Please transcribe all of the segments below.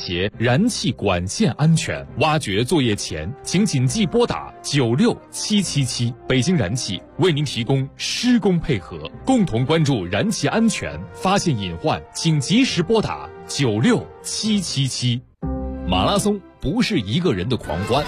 节燃气管线安全。挖掘作业前，请谨记拨打96777。北京燃气为您提供施工配合，共同关注燃气安全，发现隐患请及时拨打96777。马拉松不是一个人的狂欢，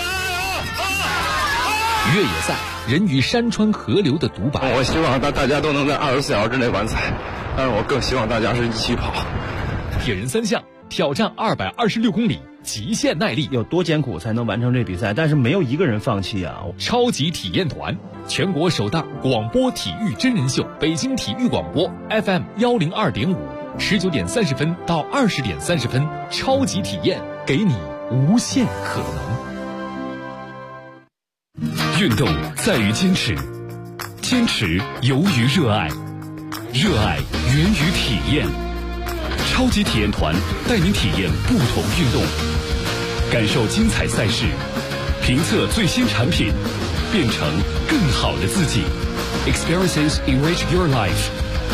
越野赛人与山川河流的独白。 我希望大家都能在24小时之内完赛，但是我更希望大家是一起跑。 铁人三项挑战226公里，极限耐力， 有多艰苦才能完成这比赛？但是没有一个人放弃啊！ 超级体验团，全国首档广播体育真人秀，北京体育广播 FM 102.5，19点30分到20点30分，超级体验，给你无限可能。运动在于坚持，坚持由于热爱，热爱源于体验。超级体验团带您体验不同运动，感受精彩赛事，评测最新产品，变成更好的自己。Experiences enrich your life。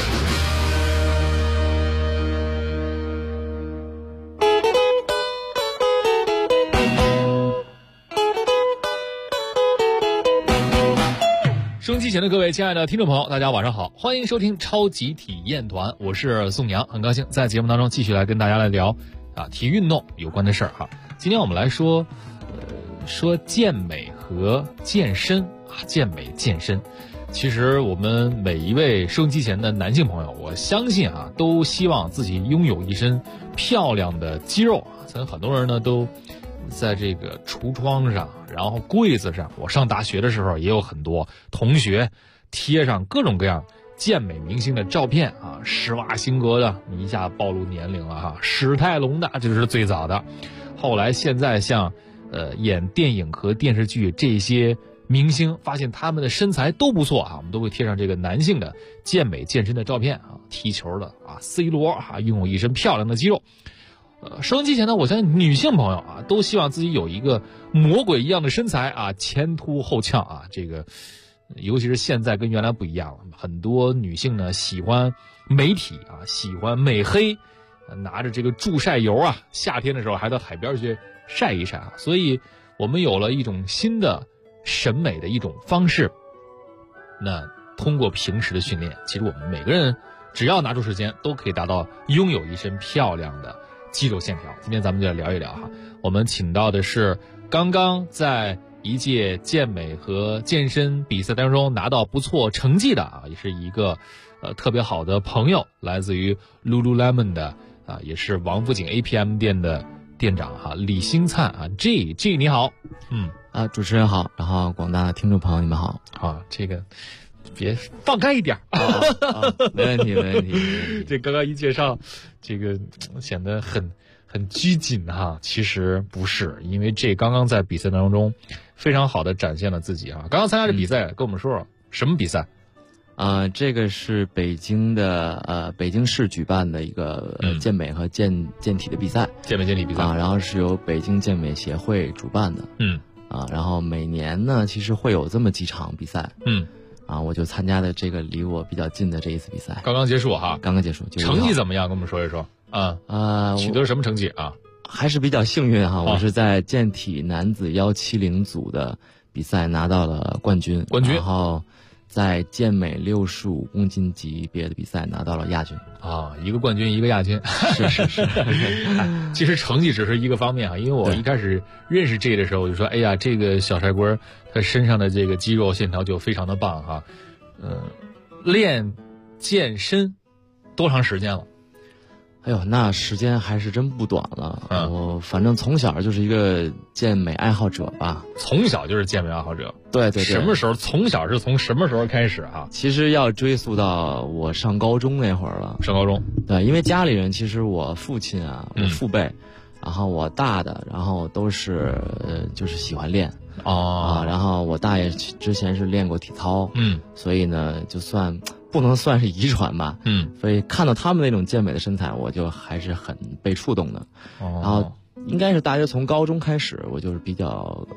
收音机前的各位亲爱的听众朋友，大家晚上好，欢迎收听超级体验团，我是宋阳，很高兴在节目当中继续来跟大家来聊体育运动有关的事儿哈。今天我们来说健美和健身健美健身。其实我们每一位收音机前的男性朋友，我相信都希望自己拥有一身漂亮的肌肉。咱很多人呢都在这个橱窗上，然后柜子上，我上大学的时候也有很多同学贴上各种各样健美明星的照片施瓦辛格的，你一下暴露年龄了史泰龙的，这就是最早的。后来现在像演电影和电视剧这些明星，发现他们的身材都不错我们都会贴上这个男性的健美健身的照片踢球的C 罗拥有一身漂亮的肌肉。收音机前呢，我相信女性朋友都希望自己有一个魔鬼一样的身材前凸后翘这个尤其是现在跟原来不一样了，很多女性呢喜欢美体喜欢美黑，拿着这个助晒油夏天的时候还到海边去晒一晒所以我们有了一种新的审美的一种方式。那通过平时的训练，其实我们每个人只要拿出时间，都可以达到拥有一身漂亮的肌肉线条。今天咱们就来聊一聊我们请到的是刚刚在一届健美和健身比赛当中拿到不错成绩的也是一个特别好的朋友，来自于 Lululemon 的也是王府井 APM 店的店长李星灿G 你好。 主持人好，然后广大的听众朋友你们好这个别放开一点没问题没问题。 这刚刚一介绍，这个显得很拘谨其实不是，因为这刚刚在比赛当中非常好的展现了自己刚刚参加这比赛，跟我们说说什么比赛？ 这个是北京的北京市举办的一个健美和健体的比赛， 健美健体比赛然后是由北京健美协会主办的。然后每年呢其实会有这么几场比赛。我就参加的这个离我比较近的这一次比赛， 刚刚结束刚刚结束。 成绩怎么样？跟我们说一说取得什么成绩还是比较幸运我是在健体男子170组的比赛拿到了冠军，然后在健美65公斤级别的比赛拿到了亚军一个冠军一个亚军。 是其实成绩只是一个方面因为我一开始认识这的时候我就说，哎呀，这个小帅哥他身上的这个肌肉线条就非常的棒练健身多长时间了？ 哎呦，那时间还是真不短了。我反正从小就是一个健美爱好者吧。 从小就是健美爱好者？ 对。 什么时候？从小是从什么时候开始其实要追溯到我上高中那会儿了。 上高中？对， 因为家里人其实我父亲我父辈，然后我大的，然后都是就是喜欢练然后我大爷之前是练过体操，所以呢就算不能算是遗传吧，所以看到他们那种健美的身材，我就还是很被触动的。然后应该是大约从高中开始，我就是比较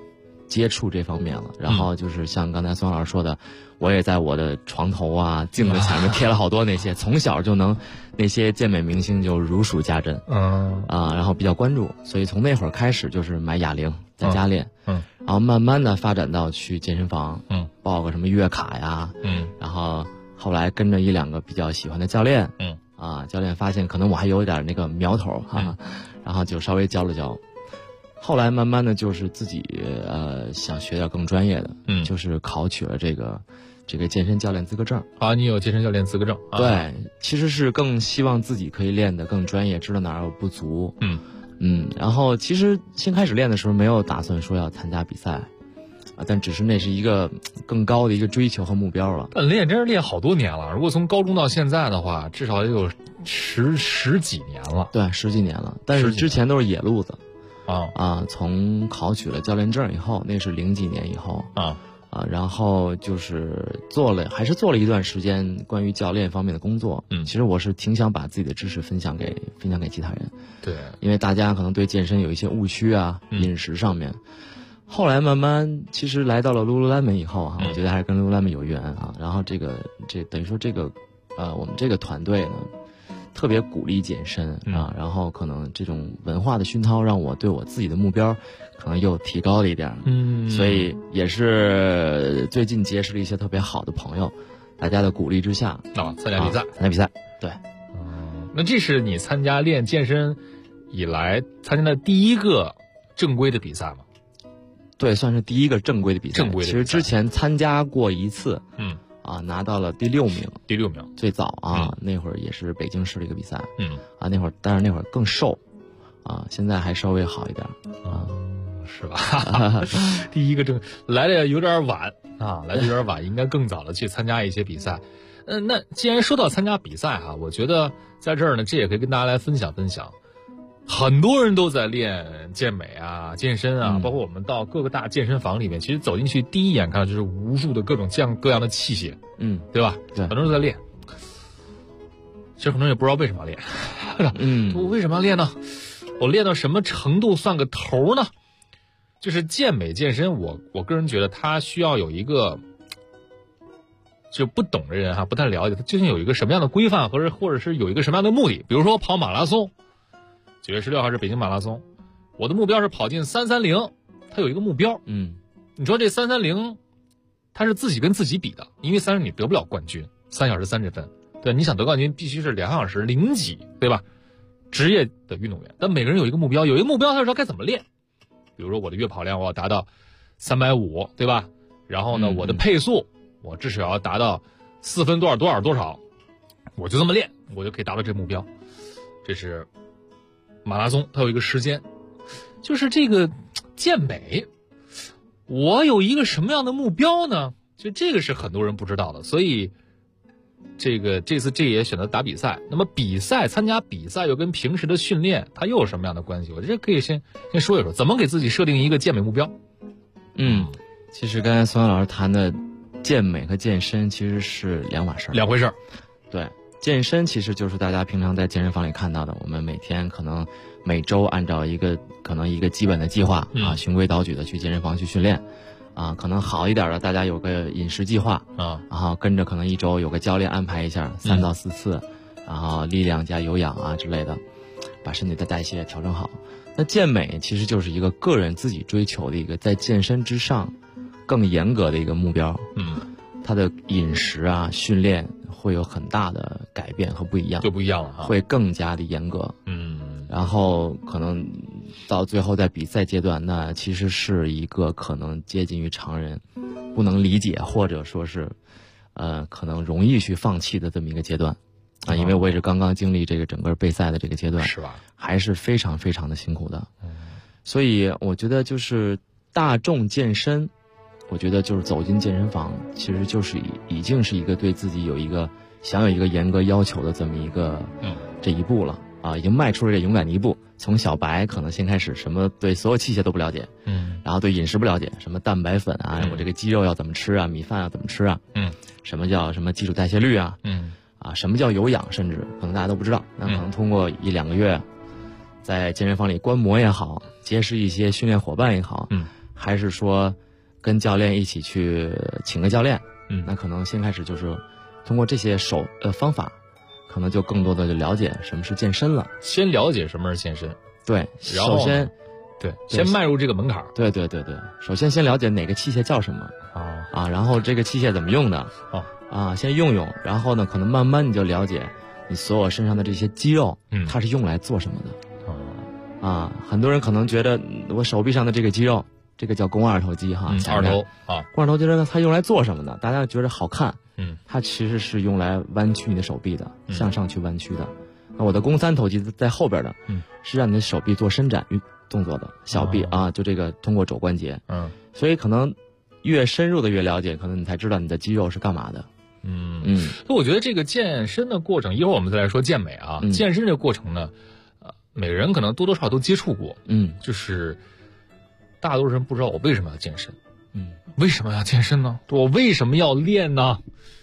接触这方面了。然后就是像刚才孙老师说的，我也在我的床头啊、镜子前面贴了好多那些，从小就能那些健美明星就如数家珍，然后比较关注，所以从那会儿开始就是买哑铃在家练，然后慢慢的发展到去健身房，报个什么月卡呀，然后后来跟着1-2个比较喜欢的教练，教练发现可能我还有点那个苗头哈，然后就稍微教了教。后来慢慢的就是自己想学点更专业的，就是考取了这个健身教练资格证。 你有健身教练资格证？ 对，其实是更希望自己可以练得更专业，知道哪儿有不足。然后其实先开始练的时候没有打算说要参加比赛，但只是那是一个更高的一个追求和目标了。 练真是练好多年了，如果从高中到现在的话，至少也有十几年了。 对，10几年了，但是之前都是野路子。从考取了教练证以后，那是00几年以后然后就是还是做了一段时间关于教练方面的工作。其实我是挺想把自己的知识分享给其他人。 对， 因为大家可能对健身有一些误区啊，饮食上面。后来慢慢其实来到了 Lululemon 以后我觉得还是跟 Lululemon 有缘然后这等于说我们这个团队呢特别鼓励健身然后可能这种文化的熏陶让我对我自己的目标可能又提高了一点。所以也是最近结识了一些特别好的朋友，大家的鼓励之下参加比赛。 对。 那这是你参加练健身以来参加的第一个正规的比赛吗？ 对，算是第一个正规的比赛。其实之前参加过一次，拿到了第6名。 第6名， 最早那会儿也是北京市的一个比赛。那会儿，但是那会儿更瘦，现在还稍微好一点， 是吧？第一个来的有点晚来的有点晚，应该更早的去参加一些比赛。那既然说到参加比赛我觉得在这儿呢，这也可以跟大家来分享分享。很多人都在练健美健身包括我们到各个大健身房里面，其实走进去第一眼看到就是无数的各种各样的器械，对吧？ 对， 很多人都在练。其实很多人也不知道为什么要练，我为什么要练呢？我练到什么程度算个头呢？就是健美健身，我个人觉得它需要有一个，就不懂的人不太了解，它究竟有一个什么样的规范，或者是有一个什么样的目的。比如说跑马拉松。9月16号是北京马拉松，我的目标是跑进330，它有一个目标。你说这330，它是自己跟自己比的，因为330你得不了冠军，3小时30分。对，你想得冠军必须是2小时0几，对吧？职业的运动员，但每个人有一个目标，他知道该怎么练。比如说我的月跑量我要达到350，对吧？然后呢，我的配速我至少要达到4分多少，我就这么练，我就可以达到这个目标。这是马拉松，它有一个时间。就是这个健美，我有一个什么样的目标呢？就这个是很多人不知道的，所以这次也选择打比赛。那么参加比赛又跟平时的训练它又有什么样的关系？我觉得可以先说一说怎么给自己设定一个健美目标。 其实刚才孙老师谈的健美和健身其实是两码事儿， 两回事儿。 对，健身其实就是大家平常在健身房里看到的，我们每天可能每周按照一个基本的计划循规蹈矩的去健身房去训练可能好一点的大家有个饮食计划然后跟着可能1周有个教练安排一下3到4次然后力量加有氧之类的，把身体的代谢调整好。那健美其实就是一个个人自己追求的一个在健身之上更严格的一个目标。他的饮食训练会有很大的改变和不一样， 就不一样了会更加的严格。然后可能到最后在比赛阶段，那其实是一个可能接近于常人不能理解或者说是可能容易去放弃的这么一个阶段因为我也是刚刚经历这个整个备赛的这个阶段， 是吧？ 还是非常非常的辛苦的。所以我觉得就是大众健身，我觉得就是走进健身房，其实就是已经是一个对自己有一个严格要求的这么一个这一步了已经迈出了这勇敢的一步。从小白可能先开始什么对所有器械都不了解然后对饮食不了解，什么蛋白粉我这个鸡肉要怎么吃米饭要怎么吃什么叫什么基础代谢率什么叫有氧，甚至可能大家都不知道。那可能通过1-2个月在健身房里观摩也好，结识一些训练伙伴也好还是说跟教练一起去请个教练？那可能先开始就是通过这些方法，可能就更多的就了解什么是健身了。 先了解什么是健身， 对， 然后首先先迈入这个门槛。 对，首先了解哪个器械叫什么然后这个器械怎么用的先用，然后呢，可能慢慢你就了解你所有身上的这些肌肉，它是用来做什么的。很多人可能觉得我手臂上的这个肌肉，这个叫肱二头肌二头肱二头肌它用来做什么的？大家觉得好看，它其实是用来弯曲你的手臂的，向上去弯曲的。那我的肱三头肌在后边的，是让你的手臂做伸展动作的，小臂就这个通过肘关节，所以可能越深入的越了解，可能你才知道你的肌肉是干嘛的。 我觉得这个健身的过程，一会儿我们再来说健美啊。健身这个过程呢，每个人可能多多少少都接触过，就是大多数人不知道我为什么要健身，为什么要健身呢？我为什么要练呢？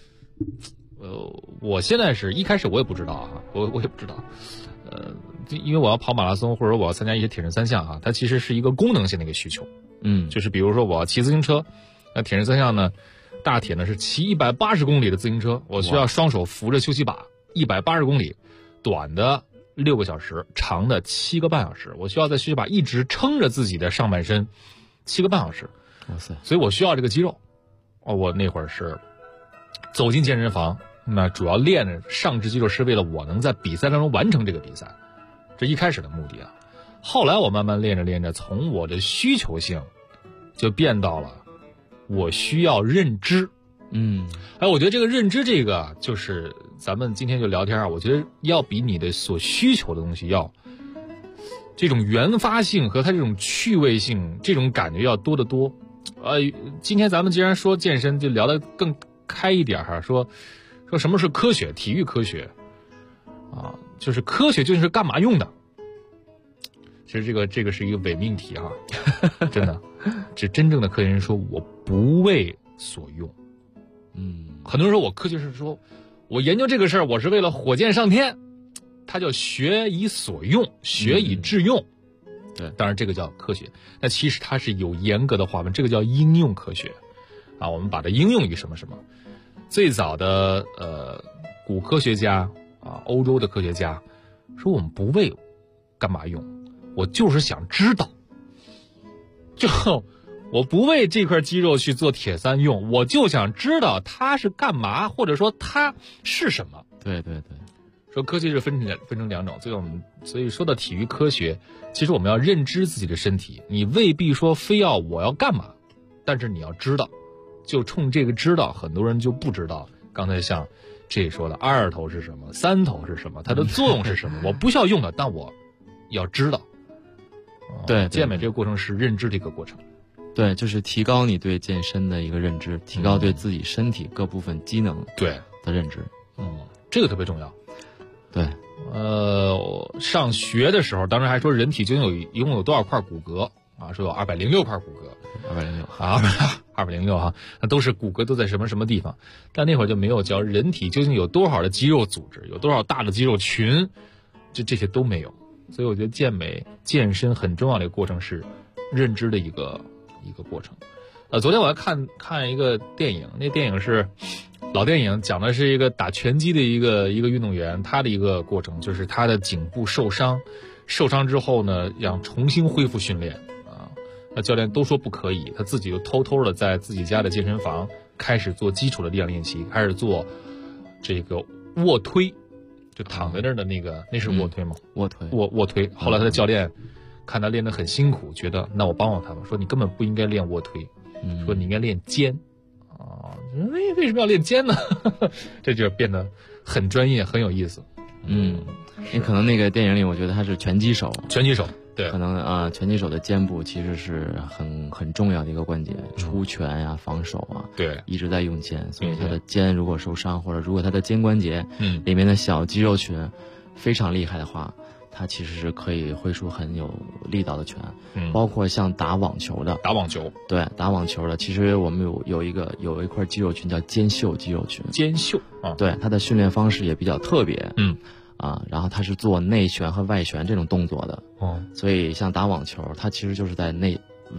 我现在是一开始我也不知道我也不知道，因为我要跑马拉松或者我要参加一些铁人三项它其实是一个功能性的一个需求，就是比如说我要骑自行车，那铁人三项呢，大铁呢是骑180公里的自行车，我需要双手扶着休息把，180公里，短的6个小时，长的7个半小时，我需要在休息把一直撑着自己的上半身7个半小时， 哇塞！ 所以我需要这个肌肉。我那会儿是走进健身房，那主要练的上肢肌肉是为了我能在比赛当中完成这个比赛，这一开始的目的后来我慢慢练着，从我的需求性就变到了我需要认知。我觉得这个认知这个就是咱们今天就聊天我觉得要比你的所需求的东西要这种原发性和它这种趣味性，这种感觉要多得多。今天咱们既然说健身，就聊得更开一点说什么是科学，体育科学就是科学究竟是干嘛用的？其实这个是一个伪命题真的，这真正的科学人说我不为所用。很多人说我科学是说我研究这个事儿，我是为了火箭上天，它叫学以所用，学以致用。 对， 当然这个叫科学，那其实它是有严格的划分，这个叫应用科学我们把它应用于什么什么。最早的古科学家欧洲的科学家说我们不为干嘛用，我就是想知道，就我不为这块肌肉去做铁三用，我就想知道它是干嘛，或者说它是什么。 对， 说科学是分成两种，所以说到体育科学，其实我们要认知自己的身体，你未必说非要我要干嘛，但是你要知道，就冲这个知道，很多人就不知道。刚才像这说的二头是什么，三头是什么，它的作用是什么，我不需要用的，但我要知道。 对， 健美这个过程是认知的一个过程。 对，就是提高你对健身的一个认知，提高对自己身体各部分机能的认知。 这个特别重要。 对， 上学的时候，当时还说人体究竟一共有多少块骨骼说有206块骨骼，206那都是骨骼都在什么什么地方，但那会儿就没有教人体究竟有多少的肌肉组织，有多少大的肌肉群，这些都没有。所以我觉得健身很重要的一个过程是认知的一个过程。昨天我还看一个电影，那电影是老电影，讲的是一个打拳击的一个运动员，他的一个过程就是他的颈部受伤之后呢，要重新恢复训练那教练都说不可以，他自己就偷偷的在自己家的健身房开始做基础的力量练习，开始做这个卧推，就躺在那儿的那个，那是卧推吗？卧推。后来他的教练看他练得很辛苦，觉得那我帮他吧，说你根本不应该练卧推，说你应该练肩为什么要练肩呢？这就变得很专业，很有意思。 你可能那个电影里，我觉得他是拳击手， 对， 可能拳击手的肩部其实是很重要的一个关节，出拳呀、防守对， 一直在用肩，所以他的肩如果受伤，或者如果他的肩关节里面的小肌肉群非常厉害的话，他其实是可以挥出很有力道的拳。包括像打网球的，对，打网球的，其实我们有一块肌肉群叫肩袖肌肉群，对，它的训练方式也比较特别。然后他是做内旋和外旋这种动作的。所以像打网球，它其实就是在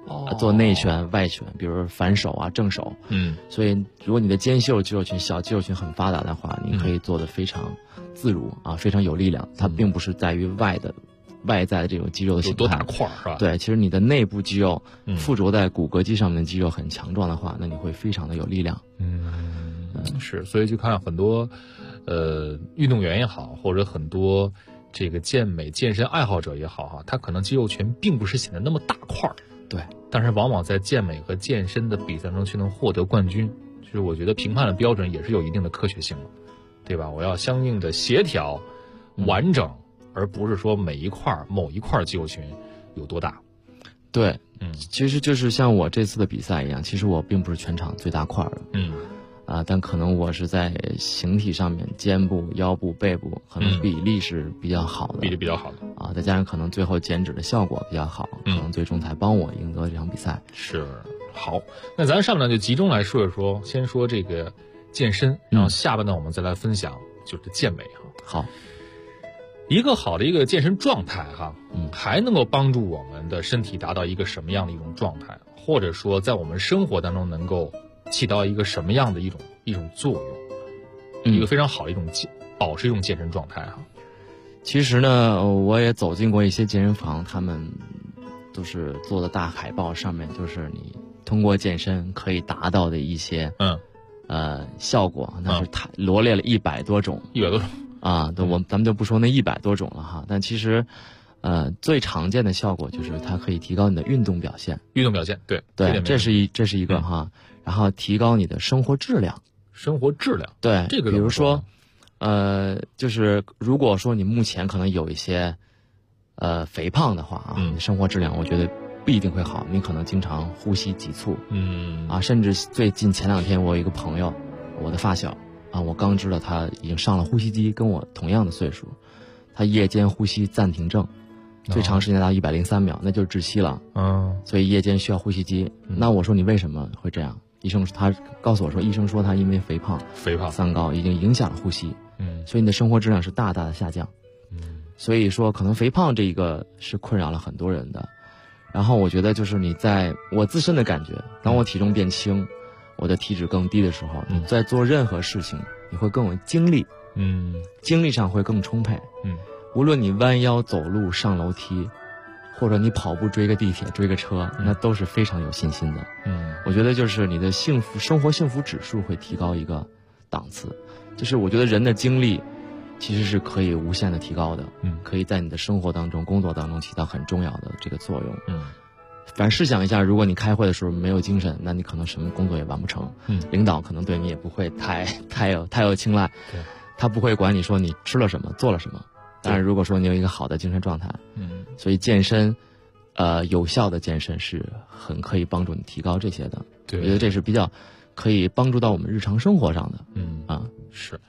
做内旋、外旋，比如反手啊、正手。所以如果你的肩袖肌肉群、小肌肉群很发达的话，你可以做得非常自如啊，非常有力量。它并不是在于外在的这种肌肉的形态多大块是吧？ 对，其实你的内部肌肉附着在骨骼肌上面的肌肉很强壮的话，那你会非常的有力量。 是，所以就看很多运动员也好，或者很多这个健美健身爱好者也好哈，他可能肌肉群并不是显得那么大块， 对， 但是往往在健美和健身的比赛中却能获得冠军。就是我觉得评判的标准也是有一定的科学性的，对吧？我要相应的协调、完整，而不是说某一块肌肉群有多大。 对，其实就是像我这次的比赛一样，其实我并不是全场最大块的，但可能我是在形体上面，肩部、腰部、背部可能比例是比较好的， 比例比较好的啊，再加上可能最后减脂的效果比较好，可能最终才帮我赢得这场比赛。 是，好，那咱上面呢就集中来说一说，先说这个健身，然后下半段我们再来分享就是健美哈。 好。 一个好的一个健身状态哈，还能够帮助我们的身体达到一个什么样的一种状态，或者说在我们生活当中能够起到一个什么样的一种作用，一个非常好的一种保持一种健身状态哈。 其实呢，我也走进过一些健身房，他们都是做的大海报，上面就是你通过健身可以达到的一些效果，那是罗列了100多种啊，咱们就不说那100多种了哈。但其实，最常见的效果就是它可以提高你的运动表现。 运动表现，对， 这是一个哈。然后提高你的生活质量。 生活质量， 对， 这个比如说，就是如果说你目前可能有一些，肥胖的话啊，生活质量我觉得不一定会好，你可能经常呼吸急促，甚至最近前2天我有一个朋友，我的发小。我刚知道他已经上了呼吸机，跟我同样的岁数，他夜间呼吸暂停症，最长时间达到103秒，那就是窒息了。所以夜间需要呼吸机。那我说你为什么会这样？他告诉我说，医生说他因为肥胖三高已经影响了呼吸，所以你的生活质量是大大的下降。所以说可能肥胖这一个是困扰了很多人的。然后我觉得就是你在我自身的感觉，当我体重变轻，我的体脂更低的时候，你在做任何事情你会更有精力，精力上会更充沛，无论你弯腰走路上楼梯，或者你跑步追个地铁追个车，那都是非常有信心的。我觉得就是你的生活幸福指数会提高一个档次。就是我觉得人的精力其实是可以无限的提高的，可以在你的生活当中工作当中起到很重要的这个作用。反正试想一下，如果你开会的时候没有精神，那你可能什么工作也完不成。领导可能对你也不会太有青睐，他不会管你说你吃了什么做了什么。但是如果说你有一个好的精神状态，所以健身，有效的健身是很可以帮助你提高这些的。我觉得这是比较可以帮助到我们日常生活上的。 是，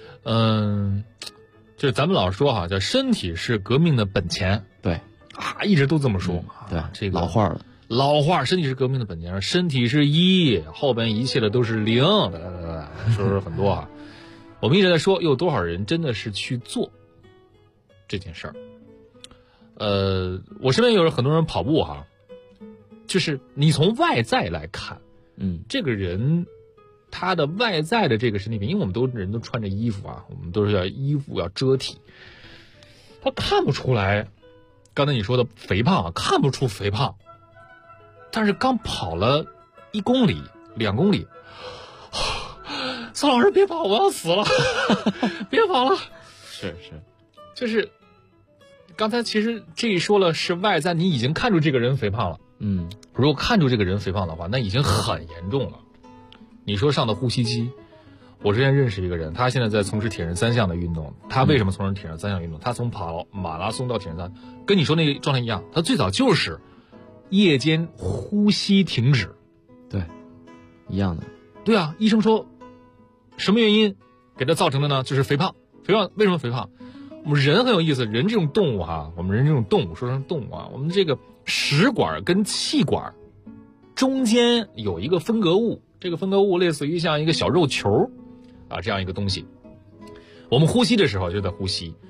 就是咱们老说哈，叫身体是革命的本钱。对。一直都这么说， 对， 这个老话， 身体是革命的本钱，身体是1，后边一切的都是0，说很多啊。我们一直在说，有多少人真的是去做这件事儿？我身边有很多人跑步哈，就是你从外在来看，这个人他的外在的这个身体，因为我们人都穿着衣服啊，我们都是要衣服要遮体，他看不出来。刚才你说的肥胖看不出肥胖，但是刚跑了1公里、2公里，宋老师别跑，我要死了，别跑了。 是， 就是刚才其实这一说了是外在，你已经看出这个人肥胖了。如果看出这个人肥胖的话，那已经很严重了。你说上的呼吸机。我之前认识一个人，他现在在从事铁人3项的运动。他为什么从事铁人3项运动？他从跑马拉松到铁人3，跟你说那个状态一样。他最早就是夜间呼吸停止， 对，一样的。 对啊，医生说什么原因给他造成的呢？就是肥胖。肥胖为什么肥胖？我们人很有意思，人这种动物哈，我们人这种动物说成动物啊，我们这个食管跟气管中间有一个分隔物，这个分隔物类似于像一个小肉球。这样一个东西，我们呼吸的时候就在呼吸，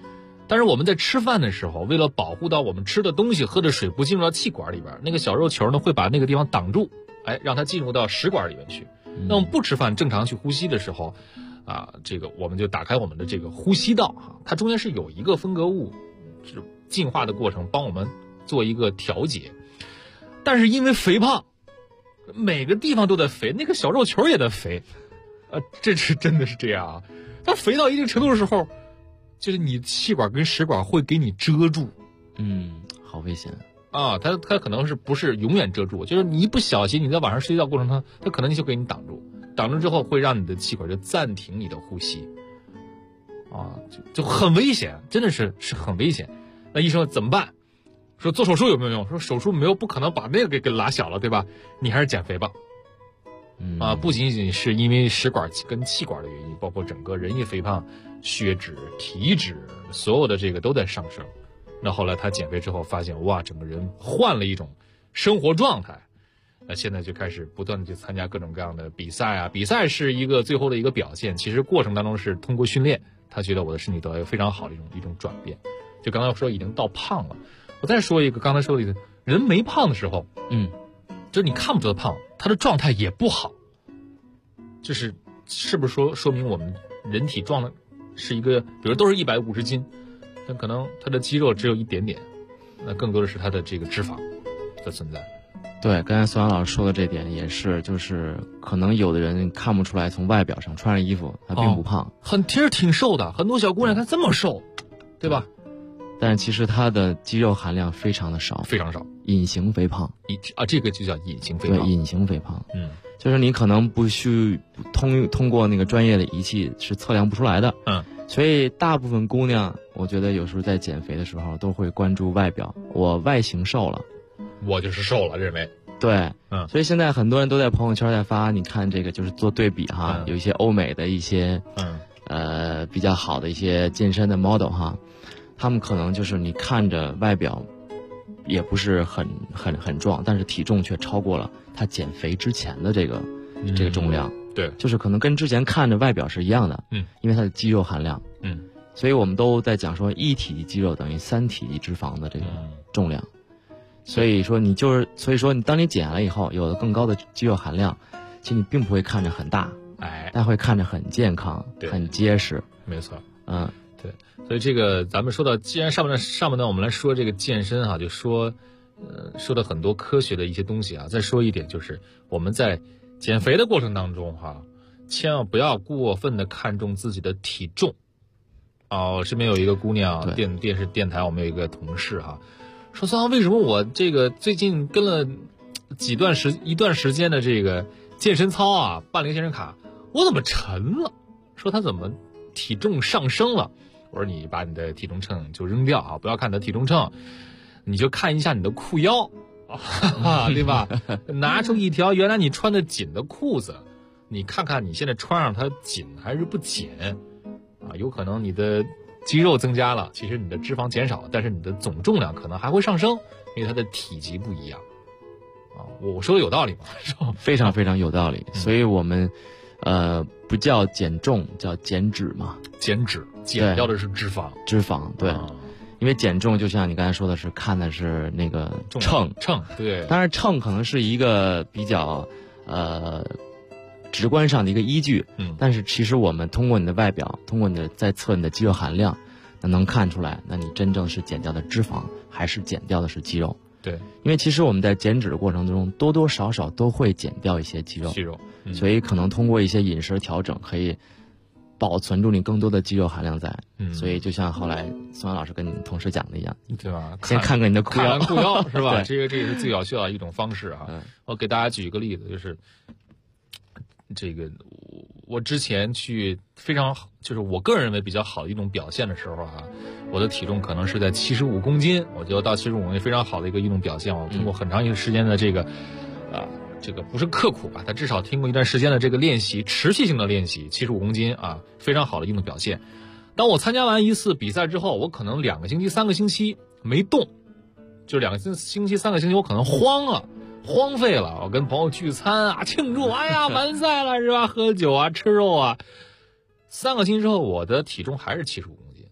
但是我们在吃饭的时候，为了保护到我们吃的东西、喝的水不进入到气管里边，那个小肉球呢会把那个地方挡住，让它进入到食管里面去。那我们不吃饭正常去呼吸的时候这个我们就打开我们的这个呼吸道它中间是有一个分隔物，是进化的过程帮我们做一个调节。但是因为肥胖，每个地方都在肥，那个小肉球也在肥这是真的是这样它肥到一定程度的时候，就是你气管跟食管会给你遮住。 好危险它可能是不是永远遮住，就是你一不小心你在晚上睡觉过程中它可能就给你挡住之后会让你的气管就暂停你的呼吸就很危险，真的是很危险。那医生说怎么办？说做手术有没有用？说手术没有，不可能把那个给拉小了，对吧？你还是减肥吧。不仅仅是因为食管跟气管的原因，包括整个人一肥胖，血脂、体脂，所有的这个都在上升。那后来他减肥之后发现，哇，整个人换了一种生活状态。那现在就开始不断的去参加各种各样的比赛比赛是一个最后的一个表现。其实过程当中是通过训练，他觉得我的身体得到一个非常好的一种转变。就刚才说已经到胖了，我再说一个刚才说的人没胖的时候，就是你看不出的胖，他的状态也不好。就是是不是说明我们人体状态是一个，比如都是150斤，那可能他的肌肉只有一点点，那更多的是他的这个脂肪的存在。 对，刚才宋阳老师说的这点也是，就是可能有的人看不出来，从外表上穿上衣服他并不胖， 其实挺瘦的，很多小姑娘她这么瘦，对吧？ 但是其实她的肌肉含量非常的少， 非常少， 隐形肥胖这个就叫隐形肥胖。 对，隐形肥胖，就是你可能不需通过那个专业的仪器是测量不出来的，所以大部分姑娘，我觉得有时候在减肥的时候都会关注外表，我外形瘦了， 我就是瘦了，认为对，所以现在很多人都在朋友圈在发，你看这个就是做对比有一些欧美的一些比较好的一些健身的 model 他们可能就是你看着外表也不是很壮，但是体重却超过了他减肥之前的这个重量。 对， 就是可能跟之前看着外表是一样的，因为它的肌肉含量，所以我们都在讲说1体积肌肉等于3体积脂肪的这个重量。所以说你当你减了以后，有了更高的肌肉含量，其实你并不会看着很大，但会看着很健康，很结实。 没错，对。所以这个咱们说到，既然上半段我们来说这个健身就说的很多科学的一些东西再说一点，就是我们在减肥的过程当中千万不要过分的看重自己的体重。身边有一个姑娘，电视电台我们有一个同事说桑为什么我这个最近跟了一段时间的这个健身操办了一个健身卡，我怎么沉了？说他怎么体重上升了？我说你把你的体重秤就扔掉不要看你的体重秤，你就看一下你的裤腰对吧？拿出一条原来你穿的紧的裤子，你看看你现在穿上它紧还是不紧有可能你的肌肉增加了，其实你的脂肪减少了，但是你的总重量可能还会上升，因为它的体积不一样我说的有道理吗？ 非常非常有道理。所以我们不叫减重，叫减脂嘛。减掉的是脂肪对。因为减重就像你刚才说的是看的是那个秤， 对， 当然秤可能是一个比较直观上的一个依据，但是其实我们通过你的外表，通过你的在测你的肌肉含量，那能看出来，那你真正是减掉的脂肪还是减掉的是肌肉。 对， 因为其实我们在减脂的过程中多多少少都会减掉一些肌肉，所以可能通过一些饮食调整可以保存住你更多的肌肉含量在。所以就像后来宋阳老师跟你同事讲的一样， 对吧？ 先看看你的裤腰是吧？这也是最有效的一种方式我给大家举一个例子，就是这个我之前去非常就是我个人认为比较好的一种表现的时候我的体重可能是在75公斤，我觉得到75公斤非常好的一个运动表现。我通过很长一个时间的这个这个不是刻苦吧，他至少经过一段时间的这个练习，持续性的练习，75公斤非常好的运动表现。当我参加完一次比赛之后，我可能2个星期3个星期没动，就2个星期3个星期我可能荒废了，我跟朋友聚餐庆祝，完赛了是吧？喝酒吃肉3个星期之后，我的体重还是75公斤。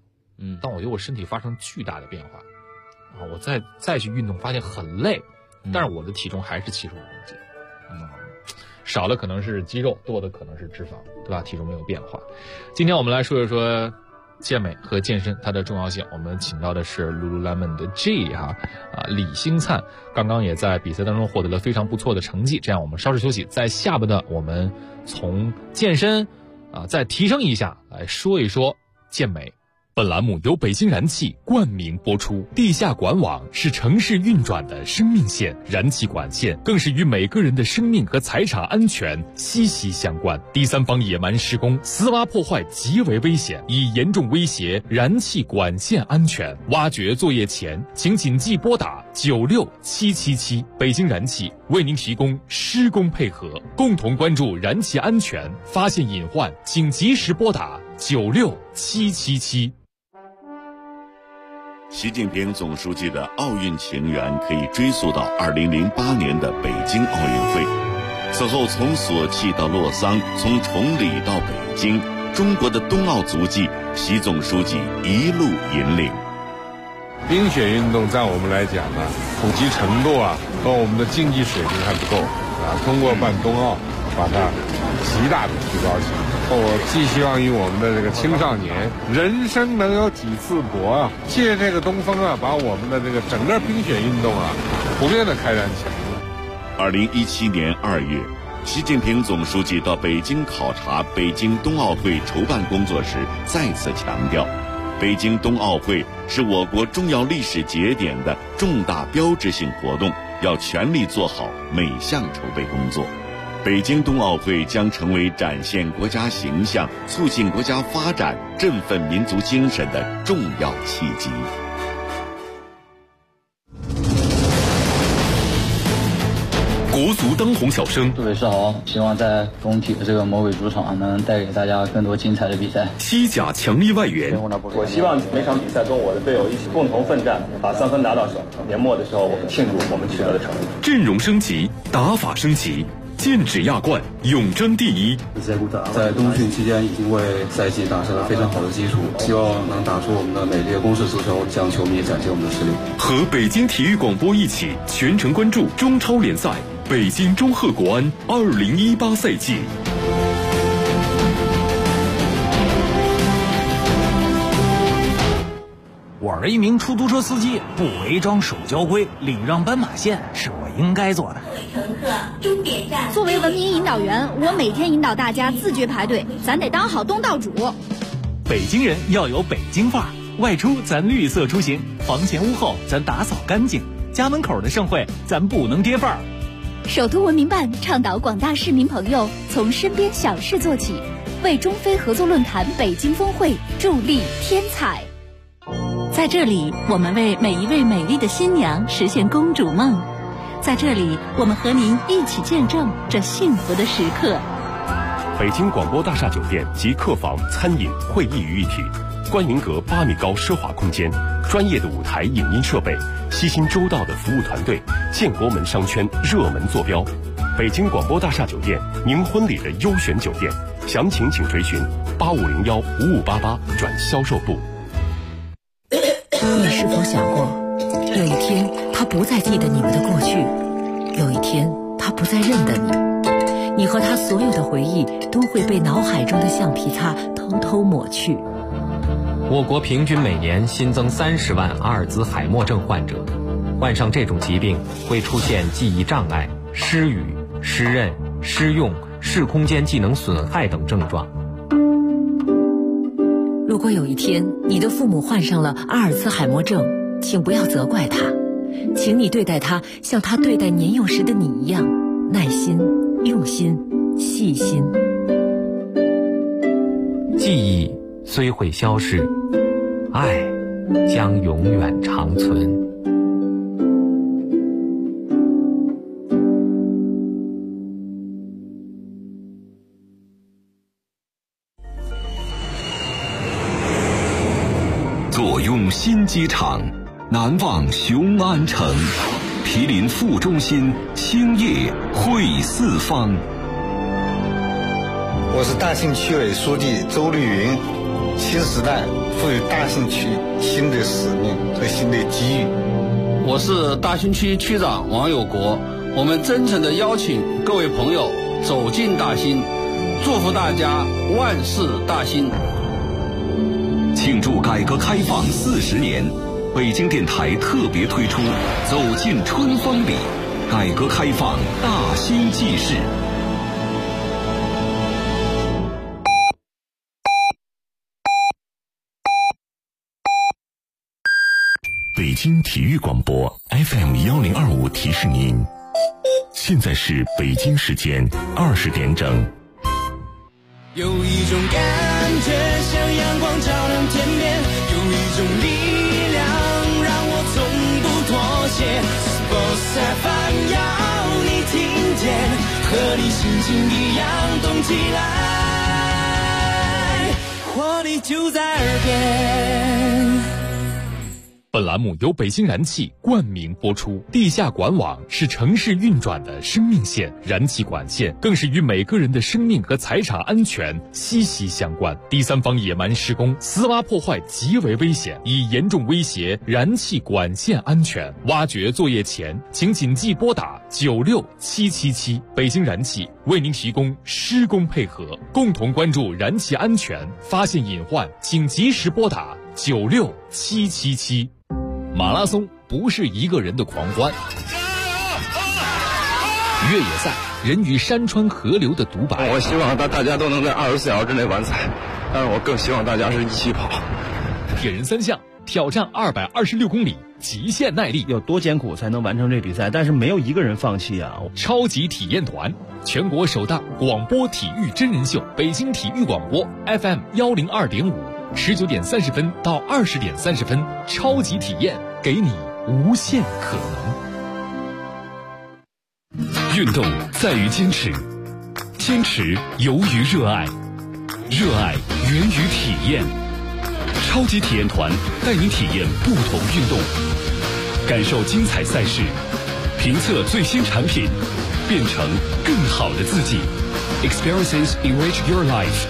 但我觉得我身体发生巨大的变化，啊，我再去运动发现很累，但是我的体重还是75公斤，少的可能是肌肉，多的可能是脂肪，对吧？体重没有变化。今天我们来说一说健美和健身它的重要性，我们请到的是 Lululemon 的 G 李星灿，刚刚也在比赛当中获得了非常不错的成绩。这样我们稍事休息，在下半段我们从健身再提升一下来说一说健美。 本栏目由北京燃气冠名播出。地下管网是城市运转的生命线，燃气管线更是与每个人的生命和财产安全息息相关。第三方野蛮施工、私挖破坏极为危险，已严重威胁燃气管线安全。挖掘作业前，请谨记拨打96777。北京燃气为您提供施工配合，共同关注燃气安全，发现隐患请及时拨打96777。 习近平总书记的奥运情缘可以追溯到2008年的北京奥运会。此后从索契到洛桑，从崇礼到北京，中国的冬奥足迹，习总书记一路引领。 冰雪运动在我们来讲呢，普及程度和我们的竞技水平还不够通过办冬奥，把它极大的提高起来。我寄希望于我们的这个青少年，人生能有几次搏借这个东风把我们的这个整个冰雪运动普遍的开展起来。 2017年2月，习近平总书记到北京考察北京冬奥会筹办工作时，再次强调，北京冬奥会是我国重要历史节点的重大标志性活动，要全力做好每项筹备工作。北京冬奥会将成为展现国家形象、促进国家发展、振奋民族精神的重要契机。 国足当红小生， 祝伟是好，希望在工体的这个魔鬼主场能带给大家更多精彩的比赛。 西甲强力外援， 我希望每场比赛跟我的队友一起共同奋战，把3分拿到手。年末的时候，我们庆祝我们取得的成绩。 阵容升级，打法升级。剑指亚冠，永争第一。 在冬训期间已经为赛季打下了非常好的基础，希望能打出我们的美丽的攻势足球，向球迷展现我们的实力。 和北京体育广播一起全程关注中超联赛北京中赫国安2018赛季。 我是一名出租车司机，不违章守交规，礼让斑马线是我应该做的。 各位乘客，终点站。 作为文明引导员，我每天引导大家自觉排队，咱得当好东道主。 北京人要有北京范儿，外出咱绿色出行，房前屋后咱打扫干净，家门口的盛会咱不能跌范儿。 首都文明办倡导广大市民朋友从身边小事做起，为中非合作论坛北京峰会助力添彩。 在这里，我们为每一位美丽的新娘实现公主梦。在这里，我们和您一起见证这幸福的时刻。 北京广播大厦酒店集客房、餐饮、会议于一体，观云阁8米高奢华空间，专业的舞台影音设备，悉心周到的服务团队，建国门商圈热门坐标。北京广播大厦酒店，您婚礼的优选酒店，详情请垂询8501-5588转销售部。 你是否想过，有一天他不再记得你们的过去，有一天他不再认得你，你和他所有的回忆都会被脑海中的橡皮擦偷偷抹去。 我国平均每年新增30万阿尔兹海默症患者，患上这种疾病会出现记忆障碍、失语、失认、失用、视空间技能损害等症状。 如果有一天你的父母患上了阿尔兹海默症，请不要责怪他，请你对待他像他对待年幼时的你一样，耐心、用心、细心。 记忆虽会消逝，爱将永远长存。 坐拥新机场，难忘雄安城，毗邻副中心，兴业汇四方。 我是大庆区委书记周绿云， 新时代赋予大兴区新的使命和新的机遇。 我是大兴区区长王有国，我们真诚地邀请各位朋友走进大兴，祝福大家万事大兴。 庆祝改革开放40年，北京电台特别推出《走进春风里》，改革开放大兴纪事。北京体育广播 FM1025提示您，现在是北京时间20点整。 有一种感觉像阳光照亮天边，有一种力量让我从不妥协。Sports FM 要你听见，和你心情一样动起来，活力就在耳边。 本栏目由北京燃气冠名播出。地下管网是城市运转的生命线，燃气管线更是与每个人的生命和财产安全息息相关。第三方野蛮施工、私挖破坏极为危险，已严重威胁燃气管线安全。挖掘作业前，请谨记拨打96777。北京燃气为您提供施工配合，共同关注燃气安全，发现隐患请及时拨打96777。 马拉松不是一个人的狂欢，越野赛人与山川河流的独白。 我希望大家都能在24小时之内完赛，但是我更希望大家是一起跑。 铁人三项挑战226公里，极限耐力， 有多艰苦才能完成这比赛？但是没有一个人放弃啊！ 超级体验团，全国首档广播体育真人秀，北京体育广播 FM102.5，19点30分到20点30分，超级体验，给你无限可能。运动在于坚持，坚持由于热爱，热爱源于体验。超级体验团带您体验不同运动，感受精彩赛事，评测最新产品，变成更好的自己。Experiences enrich your life。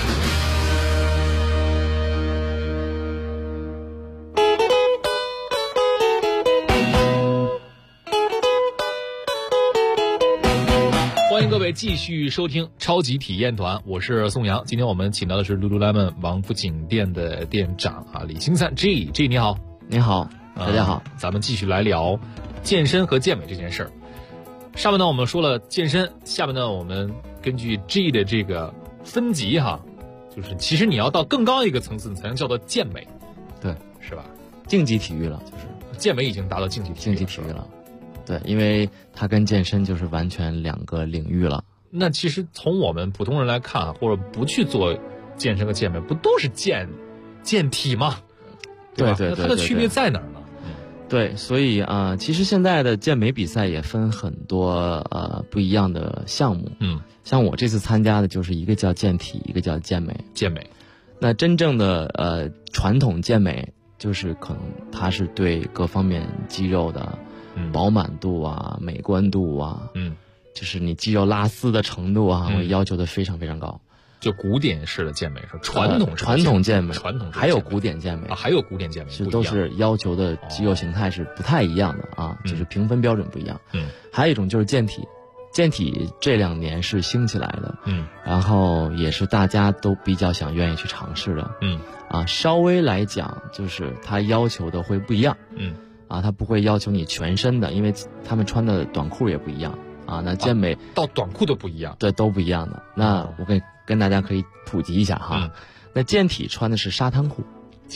欢迎各位继续收听超级体验团，我是宋阳。今天我们请到的是 Lululemon 王府井店的店长李兴灿 G 你好。 你好，大家好。 咱们继续来聊健身和健美这件事儿。上面呢我们说了健身，下面呢我们根据 G 的这个分级就是其实你要到更高一个层次，你才能叫做健美， 对， 是吧？ 竞技体育了，就是健美已经达到竞技体育了。对，因为它跟健身就是完全两个领域了。 那其实从我们普通人来看，或者不去做健身和健美，不都是健体吗？ 对， 那它的区别在哪儿呢？ 对，所以其实现在的健美比赛也分很多不一样的项目。像我这次参加的就是一个叫健体，一个叫健美。那真正的传统健美，就是可能它是对各方面肌肉的饱满度美观度就是你肌肉拉丝的程度会要求的非常非常高。 就古典式的健美是传统健美，还有古典健美还有古典健美， 是都是要求的肌肉形态是不太一样的就是评分标准不一样。还有一种就是健体，健体这2年是兴起来的，然后也是大家都比较愿意去尝试的，稍微来讲就是它要求的会不一样，它不会要求你全身的，因为他们穿的短裤也不一样那健美到短裤都不一样， 对，都不一样的。那我跟大家可以普及一下那健体穿的是沙滩裤，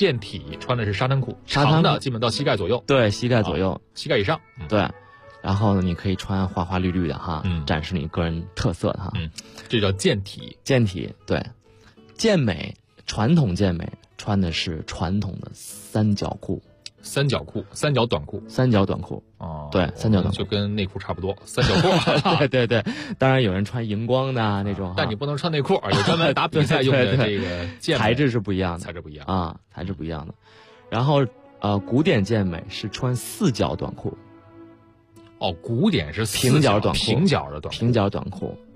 长的基本到膝盖左右， 对，膝盖左右， 膝盖以上， 对。然后你可以穿花花绿绿的展示你个人特色的这叫健体。 对。健美，传统健美穿的是传统的三角短裤对，三角短裤就跟内裤差不多，三角裤对，当然有人穿荧光的那种但你不能穿内裤有专门打比赛用的这个健美材质是不一样的，材质不一样的。然后古典健美是穿4角短裤， 古典是平角短裤， 平角的短裤， 平角短裤，对，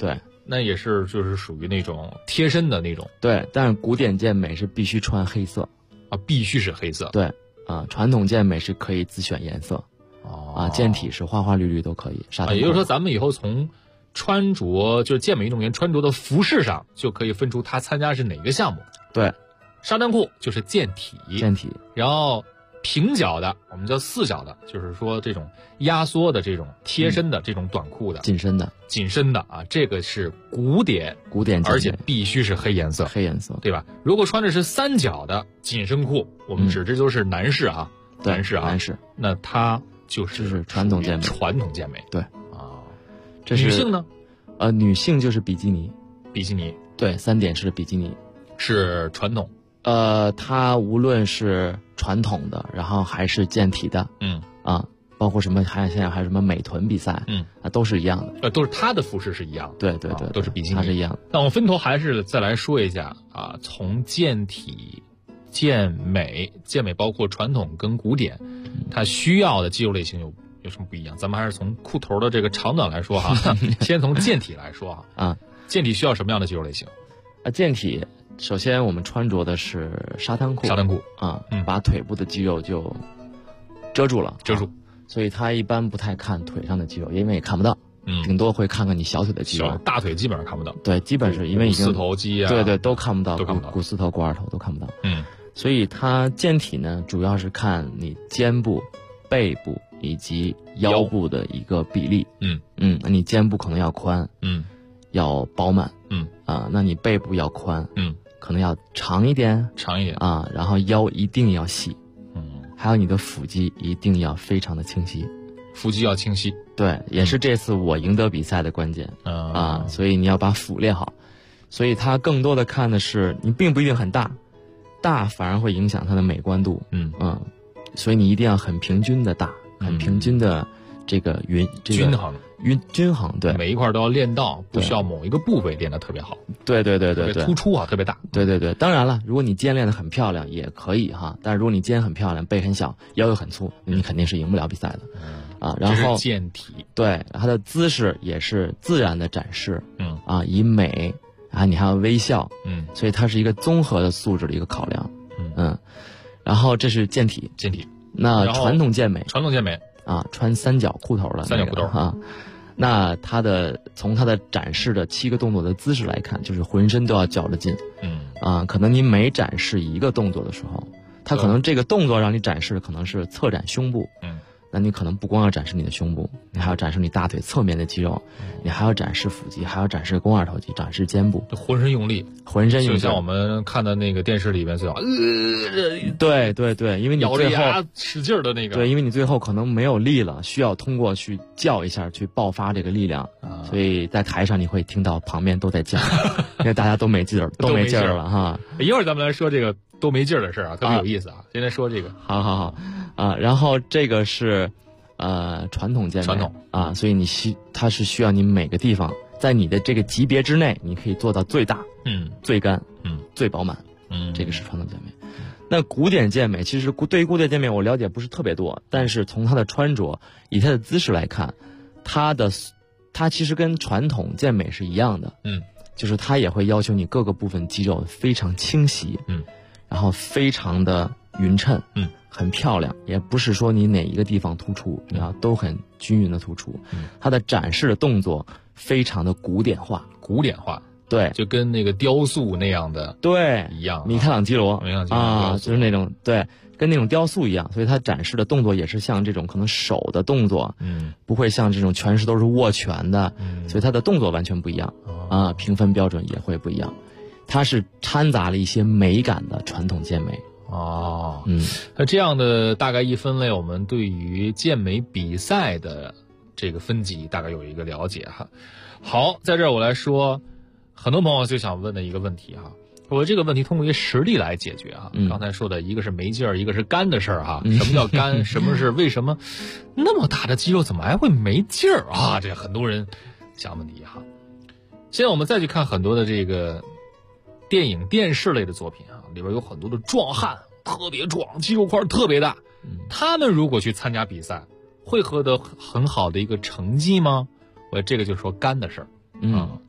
那也是就是属于那种贴身的那种。 对，但是古典健美是必须穿黑色啊，必须是黑色。 对啊，传统健美是可以自选颜色。啊，健体是花花绿绿都可以。 也就是说，咱们以后从穿着就是健美运动员穿着的服饰上，就可以分出他参加是哪个项目。 对， 沙滩裤就是健体，然后平脚的我们叫四脚的，就是说这种压缩的这种贴身的这种短裤的， 紧身的啊，这个是古典健美， 而且必须是黑颜色，对吧？如果穿的是三角的紧身裤，我们指这都是男士啊，男士，那他就是传统健美， 对啊。 这是女性呢？ 女性就是比基尼， 对 ，3点式比基尼是传统。 它无论是传统的，然后还是健体的，包括什么现在还有什么美臀比赛，都是一样的， 都是它的服饰是一样的， 对， 都是比基尼， 它是一样的。 那我们分头还是再来说一下啊，从健体、健美包括传统跟古典，它需要的肌肉类型有什么不一样？咱们还是从裤头的这个长短来说哈，先从健体来说啊， 健体需要什么样的肌肉类型？ 健体首先我们穿着的是沙滩裤啊，把腿部的肌肉就遮住，所以他一般不太看腿上的肌肉，因为也看不到，顶多会看看你小腿的肌肉， 大腿基本上看不到， 对，基本是因为已经股四头肌啊， 对，都看不到，股四头、股二头都看不到，所以它健体呢，主要是看你肩部、背部以及腰部的一个比例，那你肩部可能要宽，要饱满，那你背部要宽，可能要长一点啊，然后腰一定要细，还有你的腹肌一定要非常的清晰， 腹肌要清晰， 对，也是这次我赢得比赛的关键啊，所以你要把腹练好，所以它更多的看的是你并不一定很大反而会影响它的美观度，所以你一定要很平均的大，很平均的这个均衡，对， 每一块都要练到，不需要某一个部位练得特别好， 对， 突出啊，特别大， 对。当然了，如果你肩练得很漂亮也可以哈，但是如果你肩很漂亮，背很小，腰又很粗，你肯定是赢不了比赛的啊。然后健体， 对，它的姿势也是自然的展示，以美啊，你还要微笑，所以它是一个综合的素质的一个考量，然后这是健体，那传统健美啊，穿三角裤头的三角裤头啊，那从它的展示的7个动作的姿势来看，就是浑身都要较着劲，可能你每展示一个动作的时候，它可能这个动作让你展示的可能是侧展胸部，那你可能不光要展示你的胸部，你还要展示你大腿侧面的肌肉，你还要展示腹肌，还要展示肱二头肌，展示肩部， 浑身用力，就像我们看的那个电视里面最好， 对，因为你咬着牙使劲的那个， 对，因为你最后可能没有力了，需要通过去叫一下去爆发这个力量，所以在台上你会听到旁边都在叫，因为大家都没劲儿了哈。 一会儿咱们来说这个都没劲儿的事儿啊，特别有意思啊。现在说这个， 好啊，然后这个是传统健美啊，所以它是需要你每个地方在你的这个级别之内，你可以做到最大，最干，最饱满，这个是传统健美。那古典健美其实对于古典健美我了解不是特别多，但是从它的穿着以它的姿势来看，它其实跟传统健美是一样的，就是它也会要求你各个部分肌肉非常清晰，然后非常的匀称，很漂亮，也不是说你哪一个地方突出，然后都很均匀的突出。它的展示的动作非常的古典化，对， 就跟那个雕塑那样的一样， 米开朗基罗啊，就是那种对，跟那种雕塑一样，所以它展示的动作也是像这种可能手的动作，不会像这种全是都是握拳的，所以它的动作完全不一样啊，评分标准也会不一样。它是掺杂了一些美感的传统健美。 那这样的大概一分类，我们对于健美比赛的这个分级大概有一个了解哈。好，在这儿我来说，很多朋友就想问的一个问题哈，我这个问题通过一个实例来解决哈。刚才说的一个是没劲儿，一个是干的事儿哈。什么叫干？什么是为什么那么大的肌肉怎么还会没劲儿啊？这很多人想问题哈。现在我们再去看很多的这个电影、电视类的作品啊，里边有很多的壮汉，特别壮，肌肉块特别大。他们如果去参加比赛，会获得很好的一个成绩吗？这个就是说干的事儿。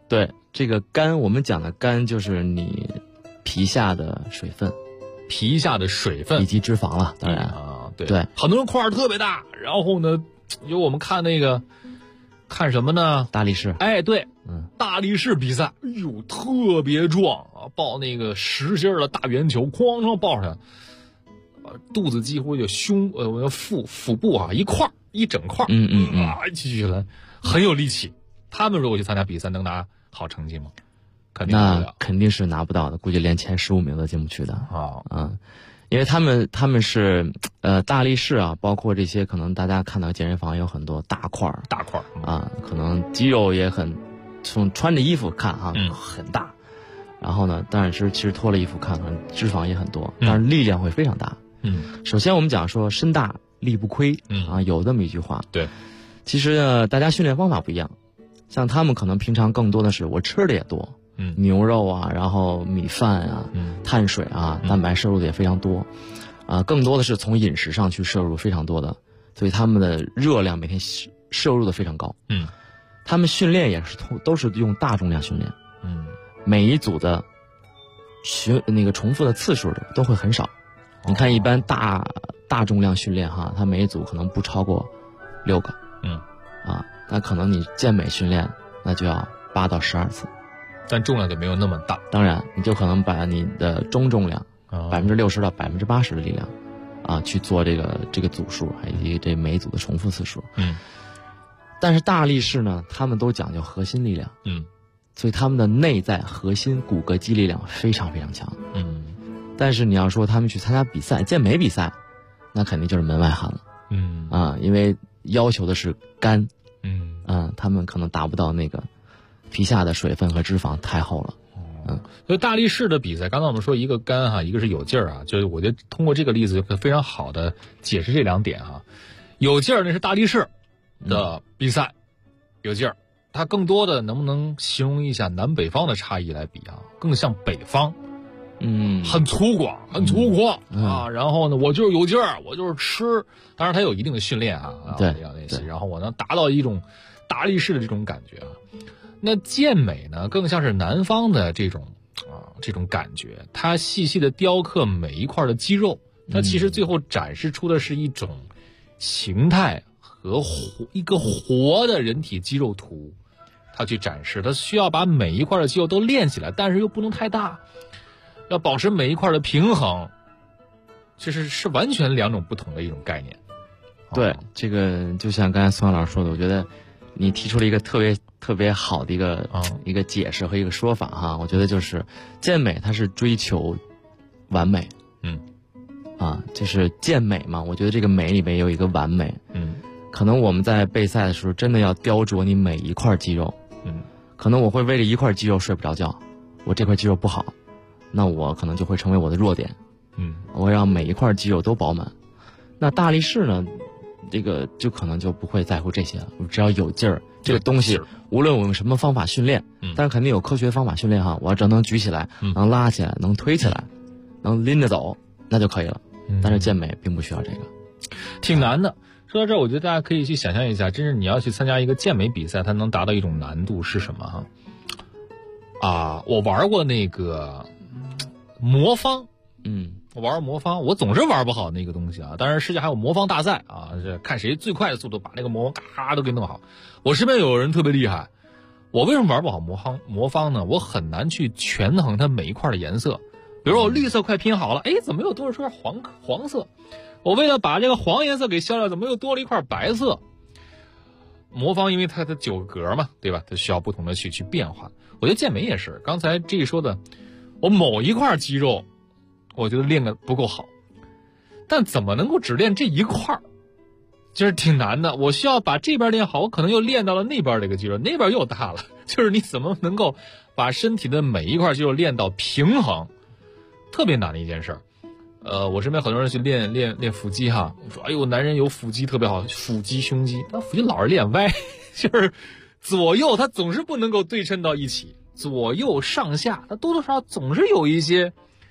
对，这个肝，我们讲的肝就是你皮下的水分， 皮下的水分以及脂肪了，当然啊，对，很多人块儿特别大，然后呢，有我们看看什么呢？ 大力士， 哎，对，大力士比赛，哎呦，特别壮啊，抱那个实心的大圆球，哐哐抱上，肚子几乎就腹部啊一整块，举起来很有力气。他们如果去参加比赛，能拿好成绩吗？肯定不了， 那肯定是拿不到的，估计连前15名都进不去的因为他们是大力士啊，包括这些可能大家看到健身房有很多大块啊，可能肌肉也很，从穿着衣服看很大，然后呢，但是其实脱了衣服看，脂肪也很多，但是力量会非常大。首先我们讲说身大力不亏有这么一句话。 对， 其实呢，大家训练方法不一样，像他们可能平常更多的是我吃的也多，牛肉啊，然后米饭啊，碳水啊，蛋白摄入的也非常多，更多的是从饮食上去摄入非常多的，所以他们的热量每天摄入的非常高。他们训练也是都是用大重量训练，每一组的重复的次数都会很少。你看一般大重量训练它每一组可能不超过6个，那可能你健美训练那就要8到12次， 但重量就没有那么大。 当然，你就可能把你的中重量60%到80%的力量去做这个组数，以及这每一组的重复次数。但是大力士呢，他们都讲究核心力量，所以他们的内在核心骨骼肌力量非常非常强。但是你要说他们去参加比赛，健美比赛，那肯定就是门外汉了。因为要求的是肝，他们可能达不到那个皮下的水分和脂肪太厚了。 所以大力士的比赛，刚才我们说一个肝一个是有劲儿就是我觉得通过这个例子就可以非常好的解释这两点有劲儿那是大力士的比赛，有劲儿，它更多的能不能形容一下南北方的差异来比更像北方。很粗犷，很粗犷然后呢，我就是有劲儿，我就是吃，当然它有一定的训练对， 然后我能达到一种大力士的这种感觉那健美呢，更像是南方的这种感觉，它细细的雕刻每一块的肌肉，它其实最后展示出的是一种形态和一个活的人体肌肉图，它去展示，它需要把每一块的肌肉都练起来，但是又不能太大。要保持每一块的平衡，其实是完全两种不同的一种概念。 对，这个就像刚才宋老师说的，我觉得你提出了一个特别好的一个解释和一个说法我觉得就是健美它是追求完美，就是健美嘛，我觉得这个美里面有一个完美，可能我们在备赛的时候真的要雕琢你每一块肌肉，可能我会为了一块肌肉睡不着觉，我这块肌肉不好，那我可能就会成为我的弱点，我会让每一块肌肉都饱满。那大力士呢，这个就可能就不会在乎这些了，我只要有劲儿，这个东西无论我用什么方法训练，但是肯定有科学方法训练我只要能举起来，能拉起来，能推起来，能拎着走，那就可以了。但是健美并不需要这个， 挺难的。说到这儿，我觉得大家可以去想象一下，真是你要去参加一个健美比赛，它能达到一种难度是什么我玩过那个魔方，我玩魔方，我总是玩不好那个东西当然世界还有魔方大赛这看谁最快的速度把那个魔方咔都给弄好。我身边有人特别厉害，我为什么玩不好魔方呢？我很难去权衡它每一块的颜色。比如我绿色快拼好了，怎么又多出点黄色？我为了把这个黄颜色给消掉，怎么又多了一块白色？魔方因为它的9格嘛，对吧？它需要不同的去变化。我觉得健美也是，刚才这一说的，我某一块肌肉，我觉得练得不够好，但怎么能够只练这一块？就是挺难的。我需要把这边练好，我可能又练到了那边这个肌肉，那边又大了。就是你怎么能够把身体的每一块肌肉练到平衡，特别难的一件事儿。我身边很多人去练腹肌说哎呦，男人有腹肌特别好，腹肌胸肌，但腹肌老是练歪，就是左右它总是不能够对称到一起，左右上下它多多少少总是有一些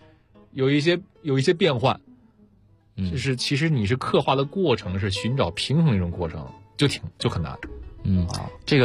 变换，就是其实你是刻画的过程是寻找平衡的一种过程，就很难。 这个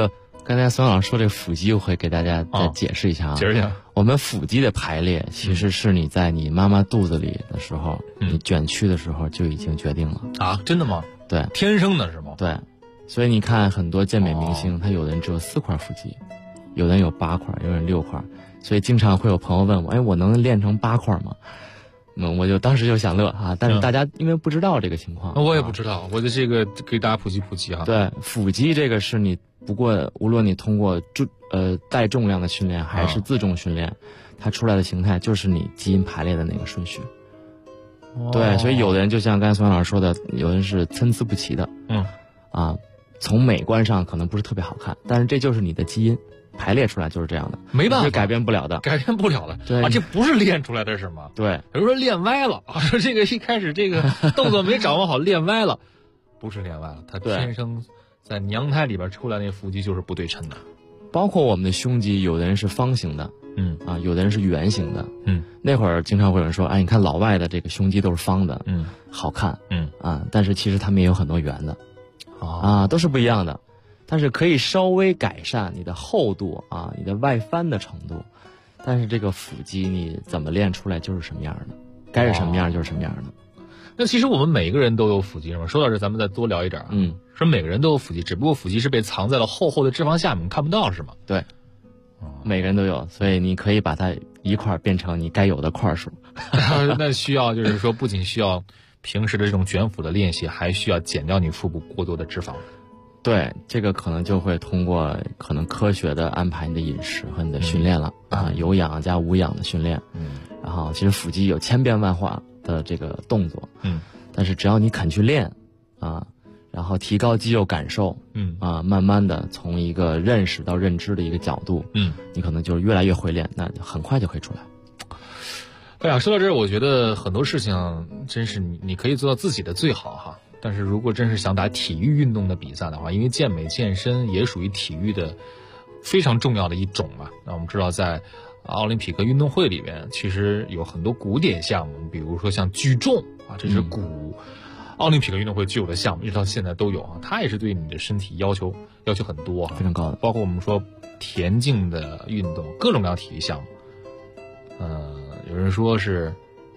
刚才孙老师说这个腹肌，我会给大家再解释一下啊。 解释一下， 我们腹肌的排列其实是你在你妈妈肚子里的时候，你卷曲的时候就已经决定了啊？真的吗？ 对， 天生的是吗？ 对，所以你看很多健美明星，他有的人只有4块腹肌，有的人有8块，有的人6块，所以经常会有朋友问我，哎，我能练成8块吗？我就当时就想乐啊，但是大家因为不知道这个情况， 我也不知道，我的这个给大家普及普及啊。 对，腹肌这个是你不过无论你通过带重量的训练还是自重训练，它出来的形态就是你基因排列的那个顺序。对，所以有的人就像刚才孙老师说的，有人是参差不齐的，从美观上可能不是特别好看，但是这就是你的基因排列出来就是这样的， 没办法， 是改变不了的， 改变不了的。 对啊，这不是练出来的是吗？ 对， 比如说练歪了啊，说这个一开始这个动作没掌握好，练歪了，不是练歪了，他天生在娘胎里边出来那腹肌就是不对称的。 包括我们的胸肌，有的人是方形的，有的人是圆形的，那会儿经常会有人说，哎，你看老外的这个胸肌都是方的，好看，但是其实他们也有很多圆的，都是不一样的，但是可以稍微改善你的厚度啊，你的外翻的程度，但是这个腹肌你怎么练出来就是什么样的，该是什么样就是什么样的。 那其实我们每个人都有腹肌是吗？说到这，咱们再多聊一点啊。说每个人都有腹肌，只不过腹肌是被藏在了厚厚的脂肪下面，看不到是吗？ 对，每个人都有，所以你可以把它一块变成你该有的块数。 那需要就是说，不仅需要平时的这种卷腹的练习，还需要减掉你腹部过多的脂肪。 对，这个可能就会通过可能科学的安排你的饮食和你的训练了有氧加无氧的训练。然后其实腹肌有千变万化的这个动作，但是只要你肯去练然后提高肌肉感受，慢慢的从一个认识到认知的一个角度，你可能就是越来越会练，那很快就可以出来。 哎呀，说到这儿，我觉得很多事情真是你可以做到自己的最好哈。但是如果真是想打体育运动的比赛的话，因为健美健身也属于体育的非常重要的一种嘛。那我们知道在奥林匹克运动会里边，其实有很多古典项目，比如说像举重这是古奥林匹克运动会具有的项目，一直到现在都有它也是对你的身体要求很多非常高的。 包括我们说田径的运动，各种各样体育项目，有人说是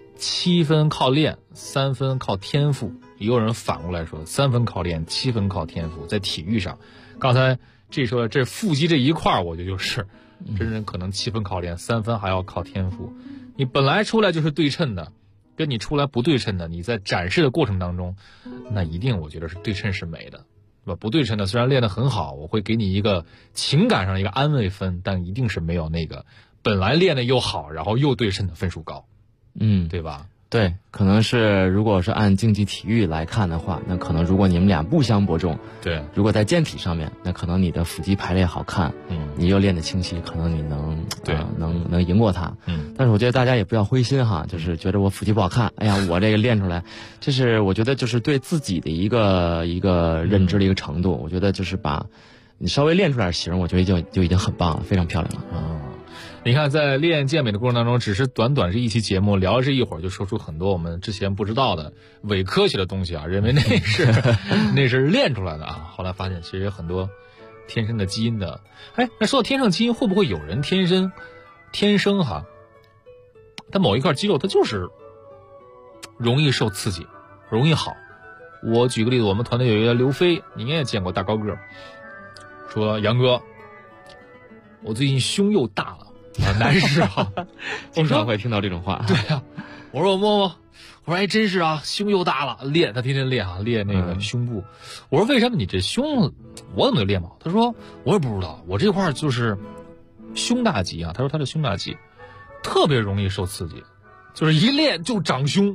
7分靠练，3分靠天赋，也有人反过来说3分靠练，7分靠天赋。在体育上，刚才这说这腹肌这一块，我觉得就是真正可能7分靠练，3分还要靠天赋。你本来出来就是对称的，跟你出来不对称的，你在展示的过程当中，那一定我觉得是对称是美的，是吧？不对称的虽然练得很好，我会给你一个情感上的一个安慰分，但一定是没有那个本来练得又好，然后又对称的分数高，对吧？ 对，可能是如果是按竞技体育来看的话，那可能如果你们俩不相伯仲， 对， 如果在健体上面，那可能你的腹肌排列好看，你又练得清晰，可能你能能赢过他。但是我觉得大家也不要灰心哈，就是觉得我腹肌不好看，哎呀，我这个练出来，这是我觉得就是对自己的一个认知的一个程度。我觉得就是把你稍微练出点型，我觉得就已经很棒了，非常漂亮了。 你看，在练健美的过程当中，只是短短这一期节目聊这一会儿，就说出很多我们之前不知道的伪科学的东西啊，认为那是练出来的啊。后来发现其实有很多天生的基因的。哎，那说到天生基因，会不会有人天生哈，他某一块肌肉他就是容易受刺激，容易好？我举个例子，我们团队有一个刘飞，你也见过，大高个，说杨哥，我最近胸又大了。男士经常会听到这种话。 对啊，我说我摸摸，我说哎，真是啊，胸又大了，练，他天天练练那个胸部。我说为什么你这胸我怎么就练不好？他说我也不知道，我这块就是胸大肌啊。他说他的胸大肌特别容易受刺激，就是一练就长胸，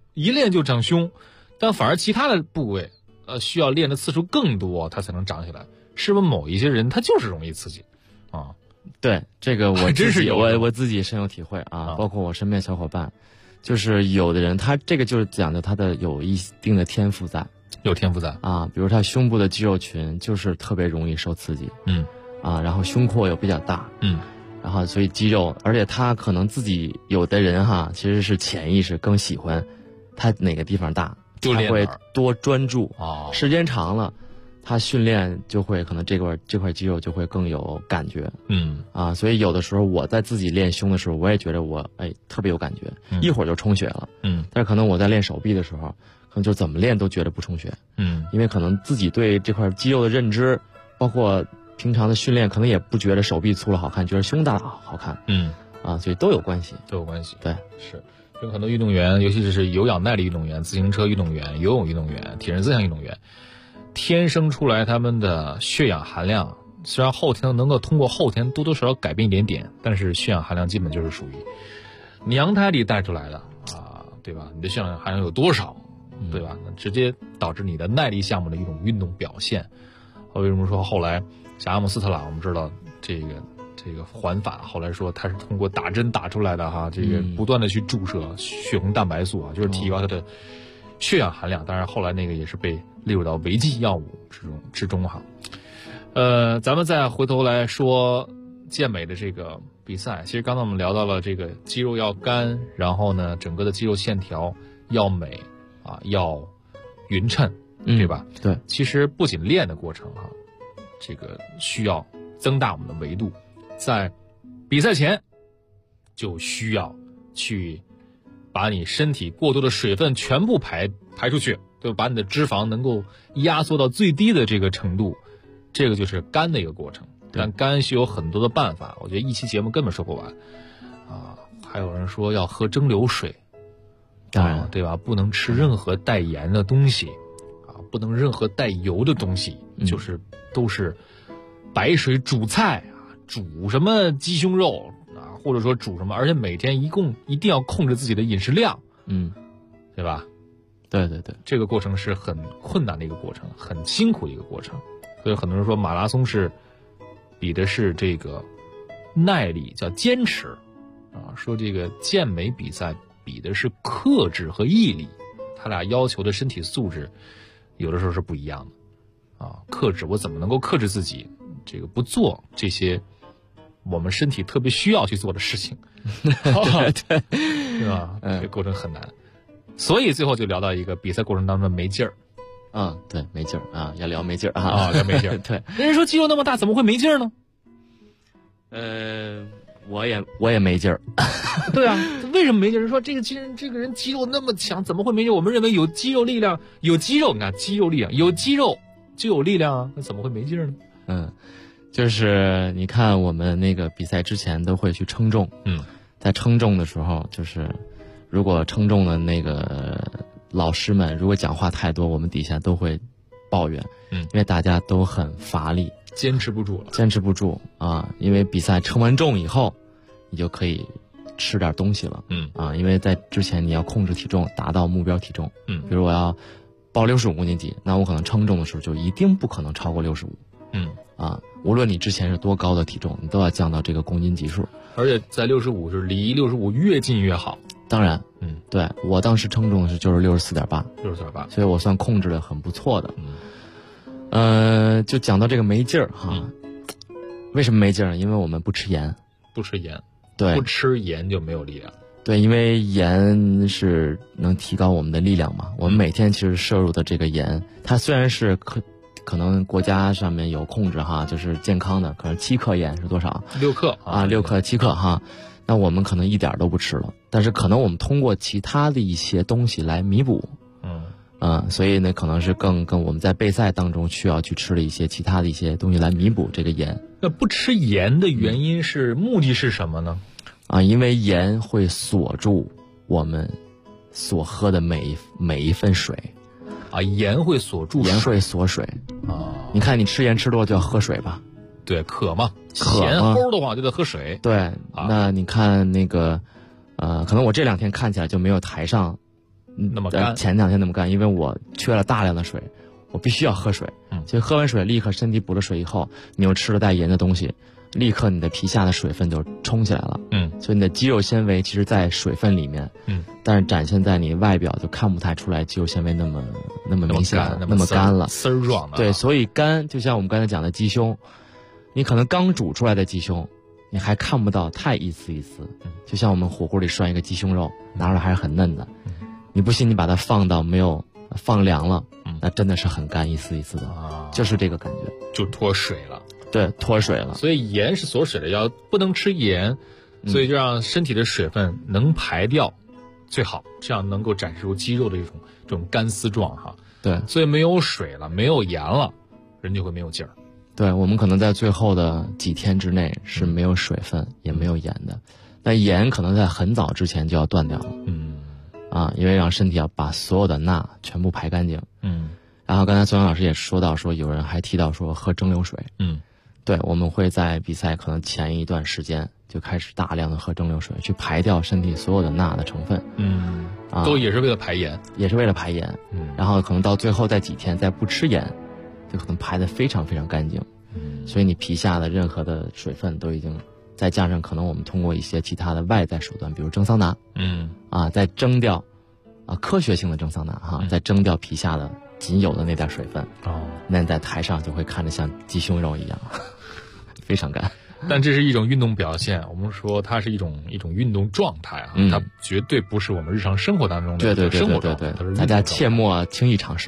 但反而其他的部位需要练的次数更多，它才能长起来。是不是某一些人他就是容易刺激啊？ 对，这个我真是我自己深有体会啊，包括我身边小伙伴，就是有的人他这个就是讲究他的有一定的天赋在， 有天赋在啊，比如他胸部的肌肉群就是特别容易受刺激，然后胸廓又比较大，然后所以肌肉，而且他可能自己有的人哈，其实是潜意识更喜欢他哪个地方大，他会多专注，时间长了。 他训练就会可能这块肌肉就会更有感觉，所以有的时候我在自己练胸的时候，我也觉得我特别有感觉，一会儿就充血了，但是可能我在练手臂的时候，可能就怎么练都觉得不充血，因为可能自己对这块肌肉的认知，包括平常的训练，可能也不觉得手臂粗了好看，觉得胸大好看，所以都有关系， 对，是。有很多运动员，尤其是有氧耐力运动员、自行车运动员、游泳运动员、铁人三项运动员，天生出来他们的血氧含量，虽然后天能够通过后天多多少少改变一点点，但是血氧含量基本就是属于娘胎里带出来的对吧？你的血氧含量有多少，对吧？那直接导致你的耐力项目的一种运动表现。为什么说后来像阿姆斯特朗，我们知道这个环法，后来说他是通过打针打出来的这个不断的去注射血红蛋白素就是提高他的血氧含量。当然后来那个也是被列入到违禁药物之中咱们再回头来说健美的这个比赛，其实刚才我们聊到了这个肌肉要干，然后呢整个的肌肉线条要美要匀称，对吧？ 对， 其实不仅练的过程这个需要增大我们的维度，在比赛前就需要去把你身体过多的水分全部排出去，对吧？把你的脂肪能够压缩到最低的这个程度，这个就是干的一个过程。但干是有很多的办法，我觉得一期节目根本说不完还有人说要喝蒸馏水， 当然对吧？不能吃任何带盐的东西不能任何带油的东西，就是都是白水煮菜煮什么鸡胸肉或者说煮什么，而且每天一定要控制自己的饮食量，对吧？ 对对对， 这个过程是很困难的一个过程，很辛苦的一个过程。所以很多人说马拉松是比的是这个耐力，叫坚持说这个健美比赛比的是克制和毅力，他俩要求的身体素质有的时候是不一样的克制，我怎么能够克制自己这个不做这些我们身体特别需要去做的事情对是吧？这个过程很难，所以最后就聊到一个比赛过程当中的没劲儿对，没劲儿要聊没劲儿聊没劲儿对， 人说肌肉那么大怎么会没劲儿呢？ 我也没劲儿对啊，为什么没劲儿？人说这个人肌肉那么强怎么会没劲儿？我们认为有肌肉力量，有肌肉，你看肌肉力量，有肌肉就有力量那怎么会没劲儿呢？ 就是你看我们那个比赛之前都会去称重，在称重的时候，就是如果称重的那个老师们如果讲话太多，我们底下都会抱怨，因为大家都很乏力， 坚持不住因为比赛称完重以后，你就可以吃点东西了，因为在之前你要控制体重，达到目标体重，比如我要报65公斤级，那我可能称重的时候就一定不可能超过65，无论你之前是多高的体重，你都要降到这个公斤级数， 而且在65是离65越近越好。 当然，对，我当时称重的就是64.8，所以我算控制的很不错的。就讲到这个没劲儿为什么没劲儿？因为我们不吃盐，对， 不吃盐就没有力量。 对，因为盐是能提高我们的力量嘛。我们每天其实摄入的这个盐，它虽然是可能国家上面有控制就是健康的，可能7克盐是多少 ？6克 6克7克那我们可能一点都不吃了，但是可能我们通过其他的一些东西来弥补，所以呢，可能是更我们在备赛当中需要去吃的一些其他的一些东西来弥补这个盐。 那不吃盐的原因目的是什么呢？ 因为盐会锁住我们所喝的每一份水。 盐会锁住水， 盐会锁水你看你吃盐吃多了就要喝水吧？ 对，渴嘛，咸齁的话就得喝水。 对，那你看那个可能我这2天看起来就没有台上那么干， 前2天那么干，因为我缺了大量的水，我必须要喝水。所以喝完水立刻身体补了水以后，你又吃了带盐的东西，立刻你的皮下的水分就冲起来了。所以你的肌肉纤维其实在水分里面，但是展现在你外表就看不太出来肌肉纤维那么明显了，那么干了， 丝儿状的。 对，所以干就像我们刚才讲的鸡胸，你可能刚煮出来的鸡胸，你还看不到太一丝一丝，就像我们火锅里涮一个鸡胸肉，拿出来还是很嫩的。你不信，你把它放到没有放凉了，那真的是很干，一丝一丝的，就是这个感觉， 就脱水了。 对，脱水了。 所以盐是锁水的，要不能吃盐，所以就让身体的水分能排掉最好，这样能够展示出肌肉的这种干丝状哈。 对， 所以没有水了，没有盐了，人就会没有劲儿。 对，我们可能在最后的几天之内是没有水分，也没有盐的，但盐可能在很早之前就要断掉了。因为让身体要把所有的钠全部排干净。然后刚才宋阳老师也说到，说有人还提到说喝蒸馏水。对，我们会在比赛可能前一段时间就开始大量的喝蒸馏水，去排掉身体所有的钠的成分。 都也是为了排盐， 也是为了排盐。然后可能到最后再几天再不吃盐，就可能排得非常非常干净。所以你皮下的任何的水分都已经，再加上可能我们通过一些其他的外在手段，比如蒸桑拿，再蒸掉科学性的蒸桑拿再蒸掉皮下的仅有的那点水分。那你在台上就会看着像鸡胸肉一样非常干。 但这是一种运动表现，我们说它是一种运动状态它绝对不是我们日常生活当中的生活状态。 大家切莫轻易尝试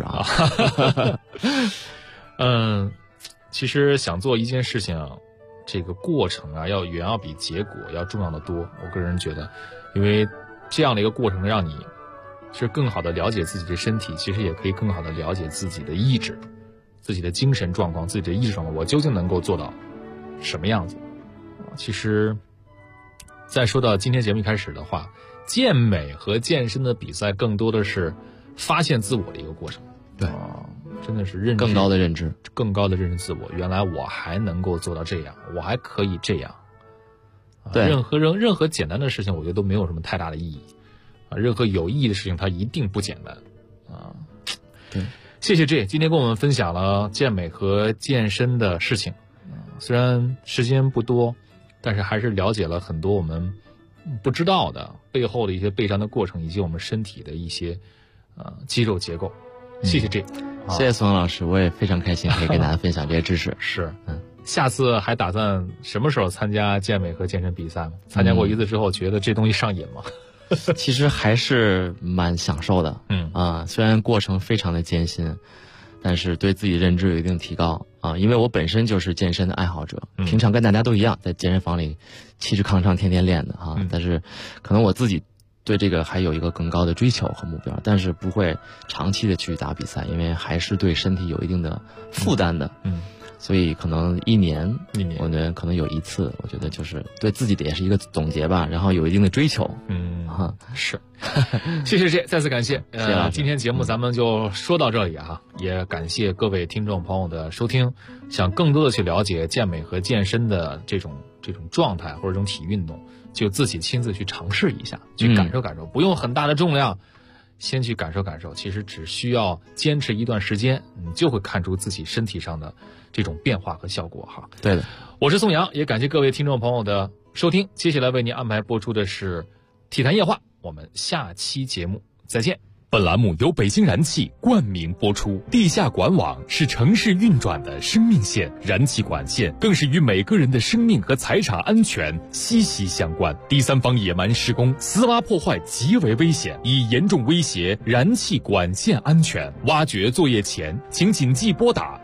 其实想做一件事情这个过程要远要比结果要重要的多，我个人觉得，因为这样的一个过程让你是更好的了解自己的身体，其实也可以更好的了解自己的意志、自己的精神状况、自己的意志状况，我究竟能够做到什么样子。其实再说到今天节目一开始的话，健美和健身的比赛更多的是发现自我的一个过程。 对， 真的是更高的认知自我，原来我还能够做到这样，我还可以这样。 对， 任何简单的事情我觉得都没有什么太大的意义任何有意义的事情它一定不简单对， 谢谢 J 今天跟我们分享了健美和健身的事情虽然时间不多，但是还是了解了很多我们不知道的背后的一些备战的过程，以及我们身体的一些肌肉结构。谢谢 J 谢谢宋老师，我也非常开心可以给大家分享这些知识是下次还打算什么时候参加健美和健身比赛吗？参加过一次之后觉得这东西上瘾吗？ 其实还是蛮享受的虽然过程非常的艰辛，但是对自己认知有一定提高因为我本身就是健身的爱好者，平常跟大家都一样在健身房里气质康昌天天练的但是可能我自己对这个还有一个更高的追求和目标，但是不会长期的去打比赛，因为还是对身体有一定的负担的所以可能一年我觉得可能有一次，我觉得就是对自己的也是一个总结吧，然后有一定的追求是谢谢再次感谢今天节目咱们就说到这里也感谢各位听众朋友的收听。想更多的去了解健美和健身的这种状态或者这种体育运动，就自己亲自去尝试一下，去感受感受不用很大的重量，先去感受感受，其实只需要坚持一段时间，你就会看出自己身体上的这种变化和效果对的， 我是宋阳，也感谢各位听众朋友的收听。接下来为您安排播出的是体坛夜话，我们下期节目再见。 本栏目由北京燃气冠名播出。地下管网是城市运转的生命线，燃气管线更是与每个人的生命和财产安全息息相关。第三方野蛮施工、私挖破坏极为危险，已严重威胁燃气管线安全。挖掘作业前，请谨记拨打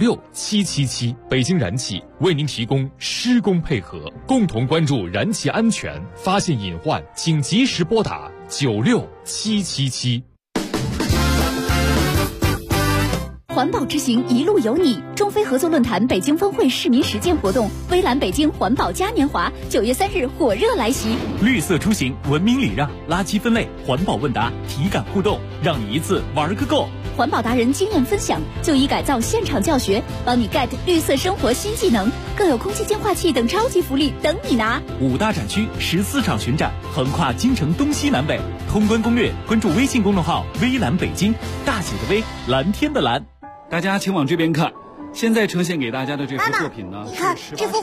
96777。北京燃气为您提供施工配合，共同关注燃气安全，发现隐患请及时拨打96777。 环保之行一路有你，中非合作论坛北京峰会市民实践活动，微蓝北京环保嘉年华9月3日火热来袭。 绿色出行，文明礼让，垃圾分类，环保问答，体感互动，让你一次玩个够。 环保达人经验分享，就医改造现场教学，帮你 get 绿色生活新技能，更有空气净化器等超级福利等你拿。 5大展区14场巡展，横跨京城东西南北。通关攻略，关注微信公众号微蓝北京，大写的微，蓝天的蓝。 大家请往这边看，现在呈现给大家的这幅作品呢， 你看这幅